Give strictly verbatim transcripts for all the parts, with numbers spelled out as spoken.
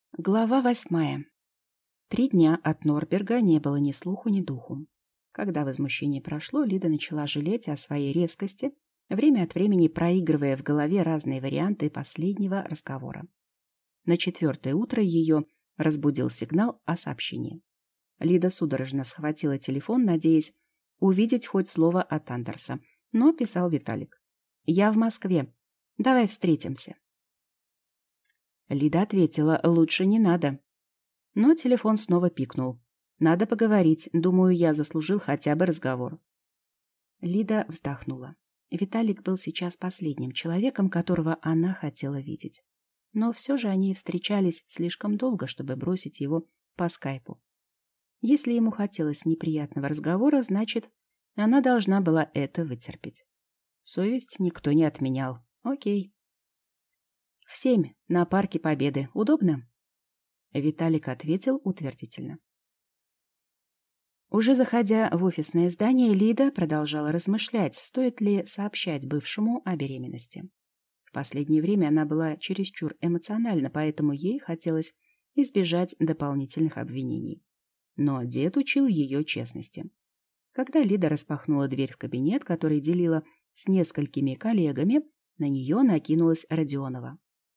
Глава восьмая. Три дня от Норберга не было ни слуху, ни духу. Когда возмущение прошло, Лида начала жалеть о своей резкости, время от времени проигрывая в голове разные варианты последнего разговора. На четвертое утро ее разбудил сигнал о сообщении. Лида судорожно схватила телефон, надеясь увидеть хоть слово от Андерса, но писал Виталик. «Я в Москве. Давай встретимся». Лида ответила: «Лучше не надо». Но телефон снова пикнул. «Надо поговорить. Думаю, я заслужил хотя бы разговор». Лида вздохнула. Виталик был сейчас последним человеком, которого она хотела видеть. Но все же они встречались слишком долго, чтобы бросить его по скайпу. Если ему хотелось неприятного разговора, значит, она должна была это вытерпеть. Совесть никто не отменял. Окей. В семь, на Парке Победы. Удобно?» Виталик ответил утвердительно. Уже заходя в офисное здание, Лида продолжала размышлять, стоит ли сообщать бывшему о беременности. В последнее время она была чересчур эмоциональна, поэтому ей хотелось избежать дополнительных обвинений. Но дед учил ее честности. Когда Лида распахнула дверь в кабинет, который делила с несколькими коллегами, на нее накинулась Родионова.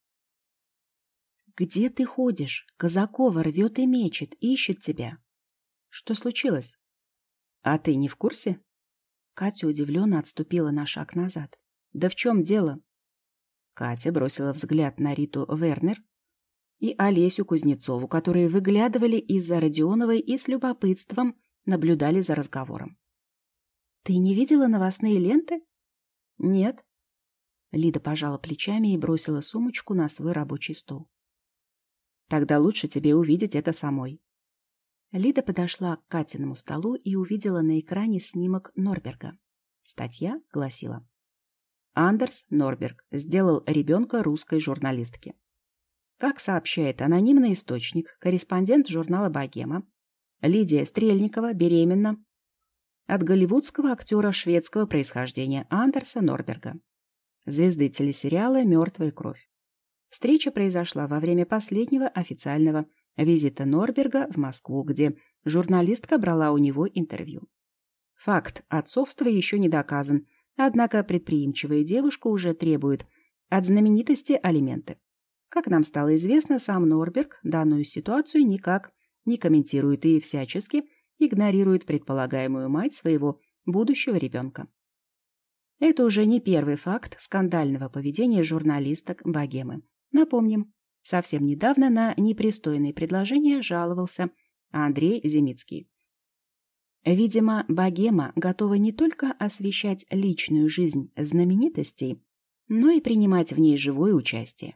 «Где ты ходишь? Казакова рвет и мечет, ищет тебя». «Что случилось? А ты не в курсе?» Катя удивленно отступила на шаг назад. «Да в чем дело?» Катя бросила взгляд на Риту Вернер и Олесю Кузнецову, которые выглядывали из-за Родионовой и с любопытством наблюдали за разговором. «Ты не видела новостные ленты?» «Нет». Лида пожала плечами и бросила сумочку на свой рабочий стол. «Тогда лучше тебе увидеть это самой». Лида подошла к Катиному столу и увидела на экране снимок Норберга. Статья гласила: Андерс Норберг сделал ребенка русской журналистки. Как сообщает анонимный источник, корреспондент журнала «Богема», Лидия Стрельникова беременна от голливудского актера шведского происхождения Андерса Норберга, звезды телесериала «Мертвая кровь». Встреча произошла во время последнего официального визита Норберга в Москву, где журналистка брала у него интервью. Факт отцовства еще не доказан, однако предприимчивая девушка уже требует от знаменитости алименты. Как нам стало известно, сам Норберг данную ситуацию никак не комментирует и всячески игнорирует предполагаемую мать своего будущего ребенка. Это уже не первый факт скандального поведения журналисток «Богемы». Напомним, совсем недавно на непристойные предложения жаловался Андрей Зимицкий. Видимо, «Богема» готова не только освещать личную жизнь знаменитостей, но и принимать в ней живое участие.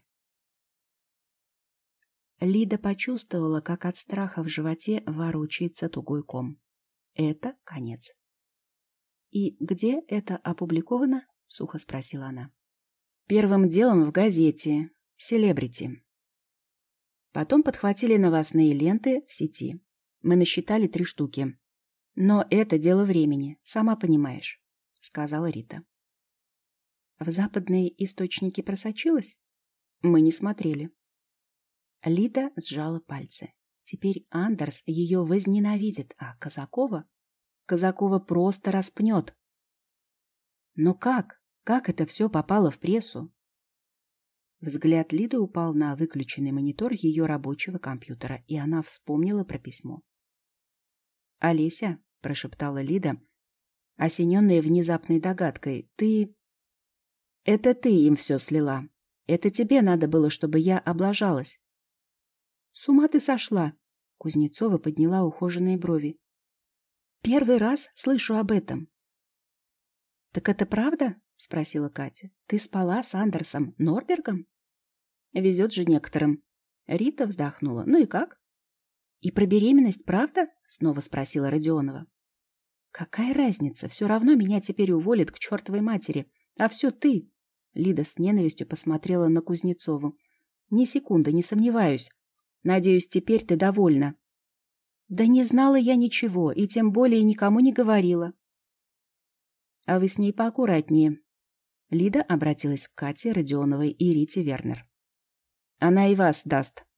Лида почувствовала, как от страха в животе ворочается тугой ком. Это конец. «И где это опубликовано?» — сухо спросила она. «Первым делом в газете «Селебрити». Потом подхватили новостные ленты в сети. Мы насчитали три штуки. Но это дело времени, сама понимаешь», — сказала Рита. «В западные источники просочилась?» «Мы не смотрели». Лида сжала пальцы. Теперь Андерс ее возненавидит, а Казакова... Казакова просто распнет. Но как? Как это все попало в прессу? Взгляд Лиды упал на выключенный монитор ее рабочего компьютера, и она вспомнила про письмо. «Олеся», — прошептала Лида, осененная внезапной догадкой, — «ты... это ты им все слила. Это тебе надо было, чтобы я облажалась». «С ума ты сошла!» — Кузнецова подняла ухоженные брови. «Первый раз слышу об этом». «Так это правда?» — спросила Катя. «Ты спала с Андерсом Норбергом?» «Везет же некоторым». Рита вздохнула. «Ну и как?» «И про беременность правда?» — снова спросила Родионова. «Какая разница? Все равно меня теперь уволят к чертовой матери. А все ты!» Лида с ненавистью посмотрела на Кузнецову. «Ни секунды не сомневаюсь. Надеюсь, теперь ты довольна». «Да не знала я ничего, и тем более никому не говорила». «А вы с ней поаккуратнее». Лида обратилась к Кате Родионовой и Рите Вернер. «Она и вас даст.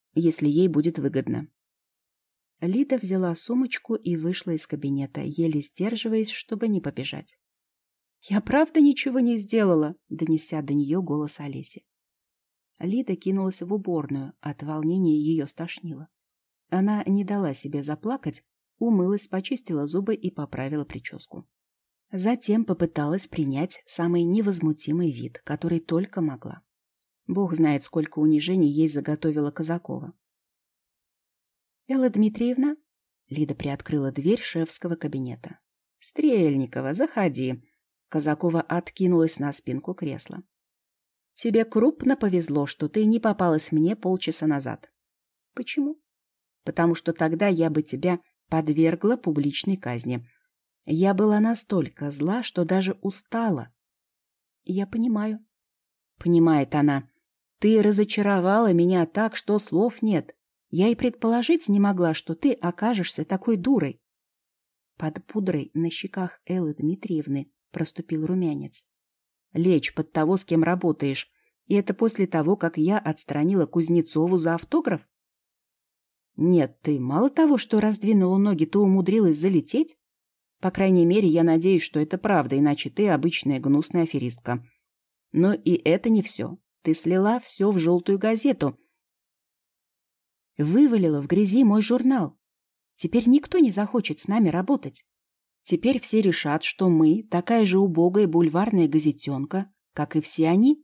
если ей будет выгодно. Лида взяла сумочку и вышла из кабинета, еле сдерживаясь, чтобы не побежать. «Я правда ничего не сделала», — донеся до нее голос Олеси. Лида кинулась в уборную, от волнения ее стошнило. Она не дала себе заплакать, умылась, почистила зубы и поправила прическу. Затем попыталась принять самый невозмутимый вид, который только могла. Бог знает, сколько унижений ей заготовила Казакова. «Элла Дмитриевна?» Лида приоткрыла дверь шефского кабинета. «Стрельникова, заходи». Казакова откинулась на спинку кресла. «Тебе крупно повезло, что ты не попалась мне полчаса назад». «Почему?» «Потому что тогда я бы тебя подвергла публичной казни. Я была настолько зла, что даже устала». «Я понимаю». Понимает она. «Ты разочаровала меня так, что слов нет. Я и предположить не могла, что ты окажешься такой дурой». Под пудрой на щеках Эллы Дмитриевны проступил румянец. «Лечь под того, с кем работаешь. И это после того, как я отстранила Кузнецову за автограф? Нет, ты мало того, что раздвинула ноги, то умудрилась залететь? По крайней мере, я надеюсь, что это правда, иначе ты обычная гнусная аферистка. Но и это не все. Ты слила все в желтую газету. Вывалила в грязи мой журнал. Теперь никто не захочет с нами работать. Теперь все решат, что мы такая же убогая бульварная газетенка, как и все они.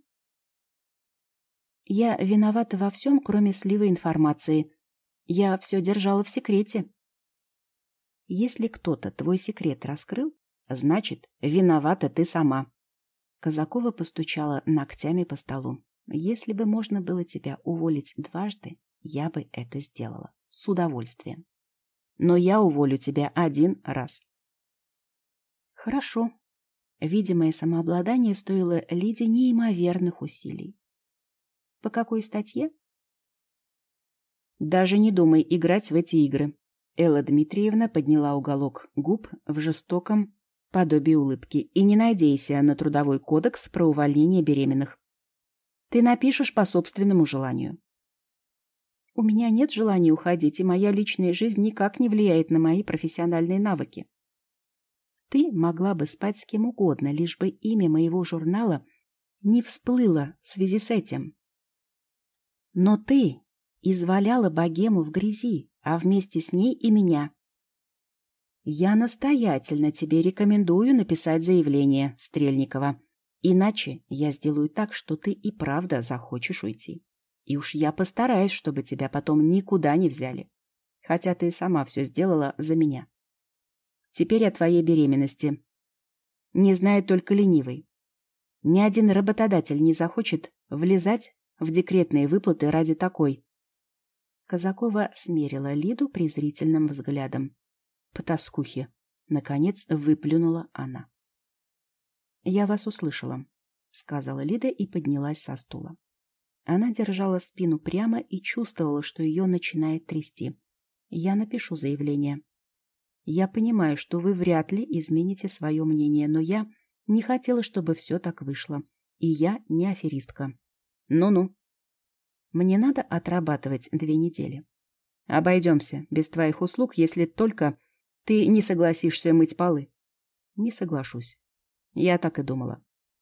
Я виновата во всем, кроме сливы информации. Я все держала в секрете. Если кто-то твой секрет раскрыл, значит, виновата ты сама. Казакова постучала ногтями по столу. Если бы можно было тебя уволить дважды, я бы это сделала. С удовольствием. Но я уволю тебя один раз. Хорошо. Видимое самообладание стоило Лиде неимоверных усилий. По какой статье? Даже не думай играть в эти игры. Элла Дмитриевна подняла уголок губ в жестоком подобии улыбки. И не надейся на трудовой кодекс про увольнение беременных. Ты напишешь по собственному желанию. У меня нет желания уходить, и моя личная жизнь никак не влияет на мои профессиональные навыки. Ты могла бы спать с кем угодно, лишь бы имя моего журнала не всплыло в связи с этим. Но ты изваляла богему в грязи, а вместе с ней и меня. Я настоятельно тебе рекомендую написать заявление, Стрельникова. Иначе я сделаю так, что ты и правда захочешь уйти. И уж я постараюсь, чтобы тебя потом никуда не взяли. Хотя ты сама все сделала за меня. Теперь о твоей беременности. Не знает только ленивый. Ни один работодатель не захочет влезать в декретные выплаты ради такой. Казакова смерила Лиду презрительным взглядом. Потаскухи. Наконец выплюнула она. «Я вас услышала», — сказала Лида и поднялась со стула. Она держала спину прямо и чувствовала, что ее начинает трясти. «Я напишу заявление. Я понимаю, что вы вряд ли измените свое мнение, но я не хотела, чтобы все так вышло. И я не аферистка. Ну-ну. Мне надо отрабатывать две недели. Обойдемся без твоих услуг, если только ты не согласишься мыть полы». «Не соглашусь. Я так и думала».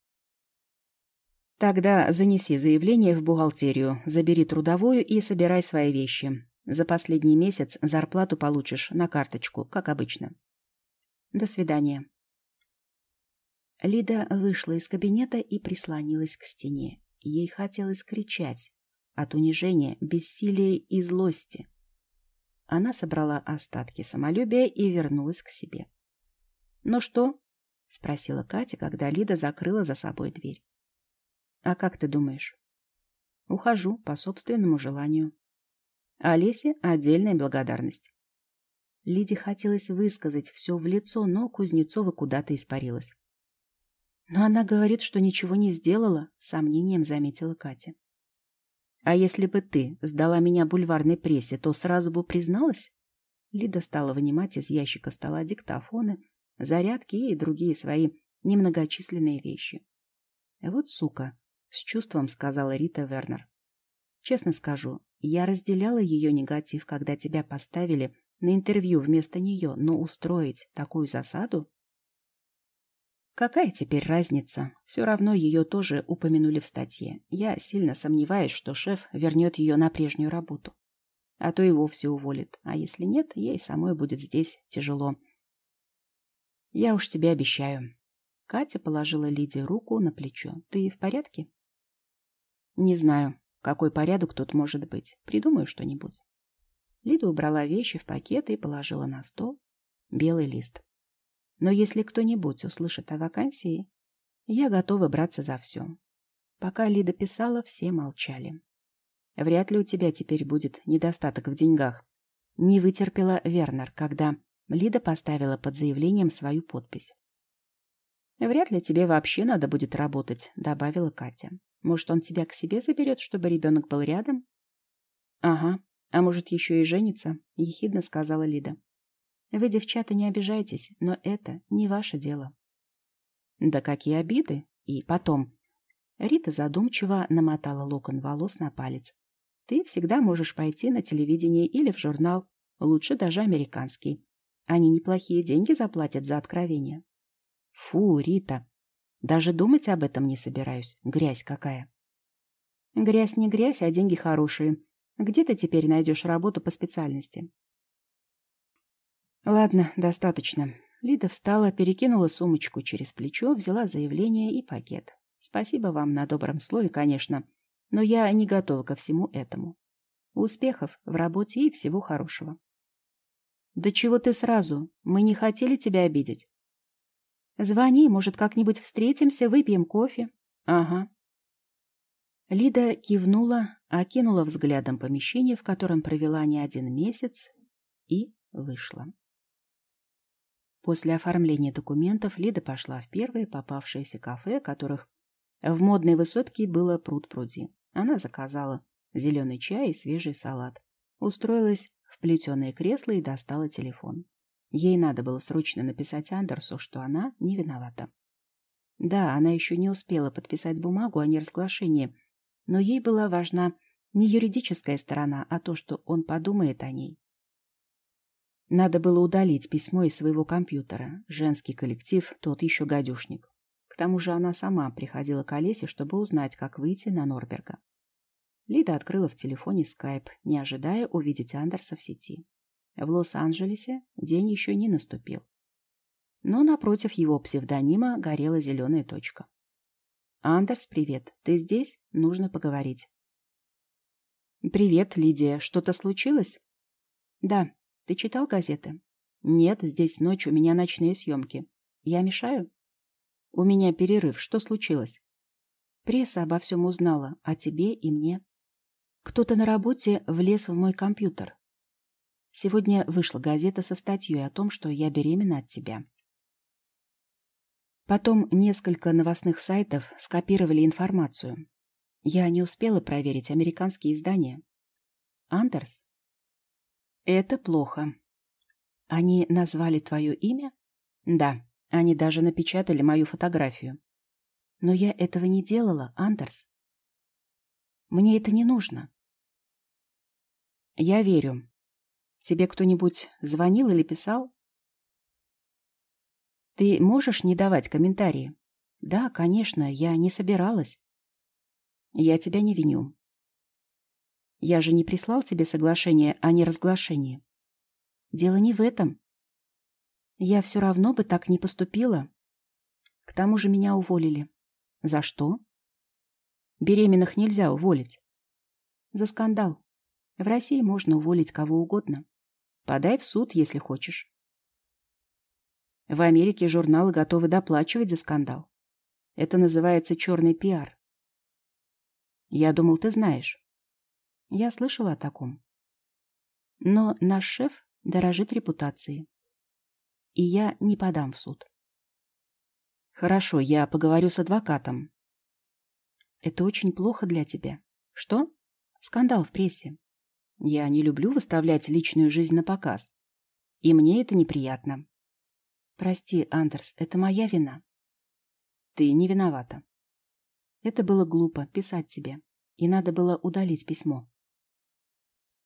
«Тогда занеси заявление в бухгалтерию, забери трудовую и собирай свои вещи. За последний месяц зарплату получишь на карточку, как обычно. До свидания». Лида вышла из кабинета и прислонилась к стене. Ей хотелось кричать от унижения, бессилия и злости. Она собрала остатки самолюбия и вернулась к себе. «Ну что?» — спросила Катя, когда Лида закрыла за собой дверь. «А как ты думаешь?» «Ухожу по собственному желанию. Олесе отдельная благодарность». Лиде хотелось высказать все в лицо, но Кузнецова куда-то испарилась. «Но она говорит, что ничего не сделала», — с сомнением заметила Катя. «А если бы ты сдала меня бульварной прессе, то сразу бы призналась?» Лида стала вынимать из ящика стола диктофоны, зарядки и другие свои немногочисленные вещи. «Вот сука», — с чувством сказала Рита Вернер. «Честно скажу, Я разделяла ее негатив, когда тебя поставили на интервью вместо нее, но устроить такую засаду? Какая теперь разница? Все равно ее тоже упомянули в статье. Я сильно сомневаюсь, что шеф вернет ее на прежнюю работу. А то и вовсе уволит. А если нет, ей самой будет здесь тяжело. Я уж тебе обещаю. Катя положила Лиде руку на плечо. Ты в порядке? Не знаю, какой порядок тут может быть. Придумаю что-нибудь. Лида убрала вещи в пакет и положила на стол белый лист. Но если кто-нибудь услышит о вакансии, я готова браться за все. Пока Лида писала, все молчали. Вряд ли у тебя теперь будет недостаток в деньгах. Не вытерпела Вернер, когда Лида поставила под заявлением свою подпись. Вряд ли тебе вообще надо будет работать, добавила Катя. Может, он тебя к себе заберет, чтобы ребенок был рядом? Ага, а может, еще и женится, ехидно сказала Лида. Вы, девчата, не обижайтесь, но это не ваше дело. Да какие обиды! И потом. Рита задумчиво намотала локон волос на палец. Ты всегда можешь пойти на телевидение или в журнал, лучше даже американский. Они неплохие деньги заплатят за откровение. Фу, Рита, даже думать об этом не собираюсь. Грязь какая. Грязь не грязь, а деньги хорошие. Где ты теперь найдешь работу по специальности? Ладно, достаточно. Лида встала, перекинула сумочку через плечо, взяла заявление и пакет. Спасибо вам на добром слове, конечно, но я не готова ко всему этому. Успехов в работе и всего хорошего. Да чего ты сразу? Мы не хотели тебя обидеть. Звони, может, как-нибудь встретимся, выпьем кофе. Ага. Лида кивнула, окинула взглядом помещение, в котором провела не один месяц, и вышла. После оформления документов Лида пошла в первое попавшееся кафе, которых в модной высотке было пруд-пруди. Она заказала зеленый чай и свежий салат. Устроилась в плетеное кресло и достала телефон. Ей надо было срочно написать Андерсу, что она не виновата. Да, она еще не успела подписать бумагу о неразглашении, но ей была важна не юридическая сторона, а то, что он подумает о ней. Надо было удалить письмо из своего компьютера. Женский коллектив, тот еще гадюшник. К тому же она сама приходила к Олесе, чтобы узнать, как выйти на Норберга. Лида открыла в телефоне скайп, не ожидая увидеть Андерса в сети. В Лос-Анджелесе день еще не наступил. Но напротив его псевдонима горела зеленая точка. «Андерс, привет. Ты здесь? Нужно поговорить». «Привет, Лидия. Что-то случилось?» «Да. Ты читал газеты?» «Нет, здесь ночь, у меня ночные съемки. Я мешаю?» «У меня перерыв. Что случилось?» «Пресса обо всем узнала, о тебе и мне. Кто-то на работе влез в мой компьютер. Сегодня вышла газета со статьей о том, что я беременна от тебя. Потом несколько новостных сайтов скопировали информацию. Я не успела проверить американские издания. Андерс? Это плохо. Они назвали твое имя? Да, они даже напечатали мою фотографию. Но я этого не делала, Андерс. Мне это не нужно. Я верю. Тебе кто-нибудь звонил или писал? Ты можешь не давать комментарии? Да, конечно, я не собиралась. Я тебя не виню. Я же не прислал тебе соглашение о неразглашении. Дело не в этом. Я все равно бы так не поступила. К тому же меня уволили. За что? Беременных нельзя уволить. За скандал. В России можно уволить кого угодно. Подай в суд, если хочешь. В Америке журналы готовы доплачивать за скандал. Это называется черный пиар. Я думал, ты знаешь. Я слышала о таком. Но наш шеф дорожит репутацией. И я не подам в суд. Хорошо, я поговорю с адвокатом. Это очень плохо для тебя. Что? Скандал в прессе. Я не люблю выставлять личную жизнь на показ. И мне это неприятно. Прости, Андерс, это моя вина. Ты не виновата. Это было глупо писать тебе. И надо было удалить письмо.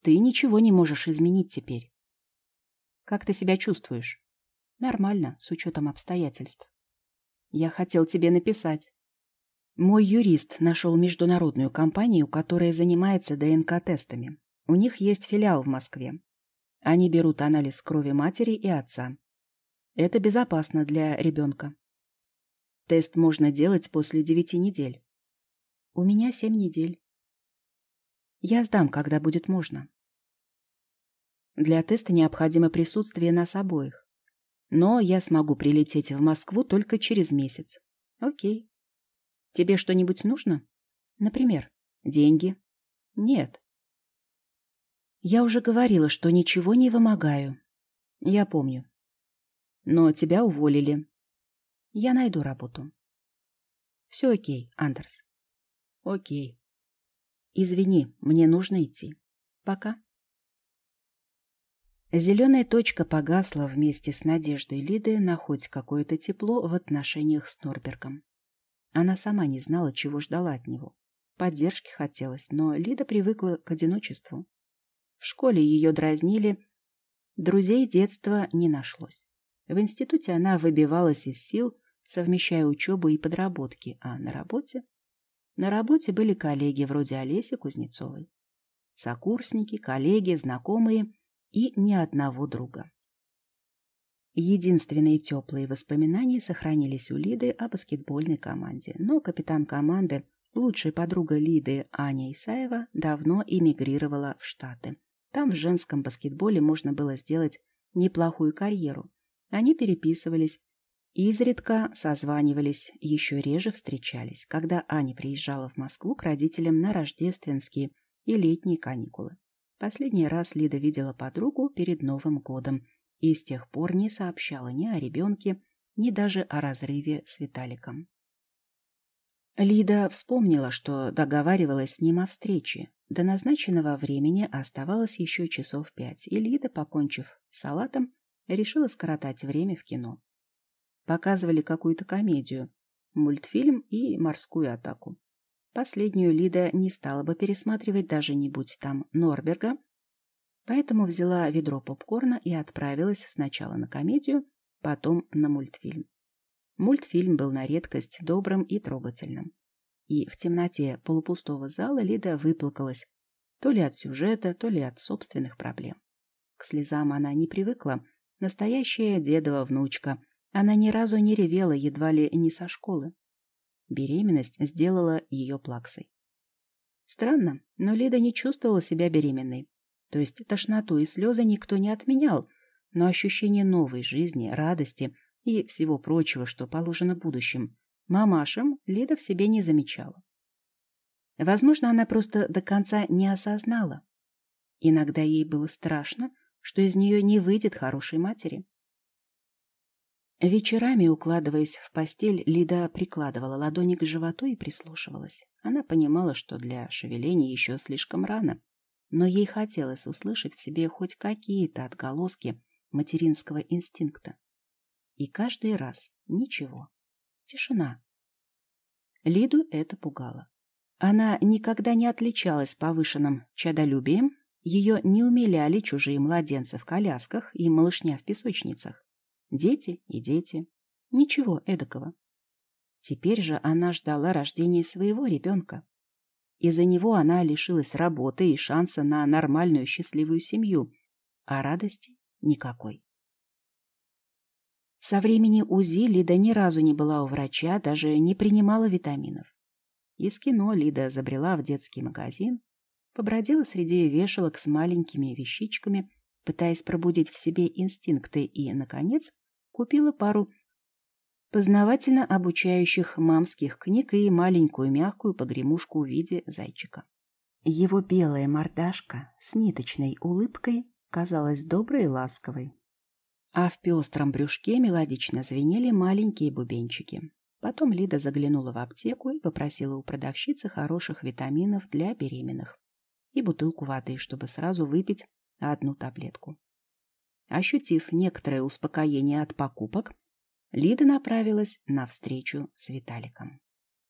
ты ничего не можешь изменить теперь. Как ты себя чувствуешь? Нормально, с учетом обстоятельств. Я хотел тебе написать. Мой юрист нашел международную компанию, которая занимается ДНК-тестами. У них есть филиал в Москве. Они берут анализ крови матери и отца. Это безопасно для ребенка. Тест можно делать после девяти недель. У меня семь недель. Я сдам, когда будет можно. Для теста необходимо присутствие нас обоих. Но я смогу прилететь в Москву только через месяц. Окей. Тебе что-нибудь нужно? Например, деньги? Нет. Я уже говорила, что ничего не вымогаю. Я помню. Но тебя уволили. Я найду работу. Все окей, Андерс. Окей. Извини, мне нужно идти. Пока. Зеленая точка погасла вместе с надеждой Лиды на хоть какое-то тепло в отношениях с Норбергом. Она сама не знала, чего ждала от него. Поддержки хотелось, но Лида привыкла к одиночеству. В школе ее дразнили, друзей детства не нашлось. В институте она выбивалась из сил, совмещая учебу и подработки, а на работе? На работе были коллеги вроде Олеси Кузнецовой. Сокурсники, коллеги, знакомые и ни одного друга. Единственные теплые воспоминания сохранились у Лиды о баскетбольной команде, но капитан команды, лучшая подруга Лиды Аня Исаева, давно эмигрировала в Штаты. Там в женском баскетболе можно было сделать неплохую карьеру. Они переписывались, изредка созванивались, еще реже встречались, когда Аня приезжала в Москву к родителям на рождественские и летние каникулы. Последний раз Лида видела подругу перед Новым годом и с тех пор не сообщала ни о ребенке, ни даже о разрыве с Виталиком. Лида вспомнила, что договаривалась с ним о встрече. До назначенного времени оставалось еще часов пять, и Лида, покончив с салатом, решила скоротать время в кино. Показывали какую-то комедию, мультфильм и морскую атаку. Последнюю Лида не стала бы пересматривать, даже не будь там Норберга, поэтому взяла ведро попкорна и отправилась сначала на комедию, потом на мультфильм. Мультфильм был на редкость добрым и трогательным. И в темноте полупустого зала Лида выплакалась то ли от сюжета, то ли от собственных проблем. К слезам она не привыкла, настоящая дедова внучка. Она ни разу не ревела, едва ли не со школы. Беременность сделала ее плаксой. Странно, но Лида не чувствовала себя беременной. То есть тошноту и слезы никто не отменял, но ощущение новой жизни, радости и всего прочего, что положено будущим, мамашам Лида в себе не замечала. Возможно, она просто до конца не осознала. Иногда ей было страшно, что из нее не выйдет хорошей матери. Вечерами, укладываясь в постель, Лида прикладывала ладони к животу и прислушивалась. Она понимала, что для шевеления еще слишком рано, но ей хотелось услышать в себе хоть какие-то отголоски материнского инстинкта. И каждый раз ничего. Тишина. Лиду это пугало. Она никогда не отличалась повышенным чадолюбием, ее не умиляли чужие младенцы в колясках и малышня в песочницах. Дети и дети. Ничего эдакого. Теперь же она ждала рождения своего ребенка. Из-за него она лишилась работы и шанса на нормальную счастливую семью, а радости никакой. Со времени УЗИ Лида ни разу не была у врача, даже не принимала витаминов. Из кино Лида забрела в детский магазин, побродила среди вешалок с маленькими вещичками, пытаясь пробудить в себе инстинкты, и, наконец, купила пару познавательно обучающих мамских книг и маленькую мягкую погремушку в виде зайчика. Его белая мордашка с ниточной улыбкой казалась доброй и ласковой, а в пестром брюшке мелодично звенели маленькие бубенчики. Потом Лида заглянула в аптеку и попросила у продавщицы хороших витаминов для беременных и бутылку воды, чтобы сразу выпить одну таблетку. Ощутив некоторое успокоение от покупок, Лида направилась на встречу с Виталиком.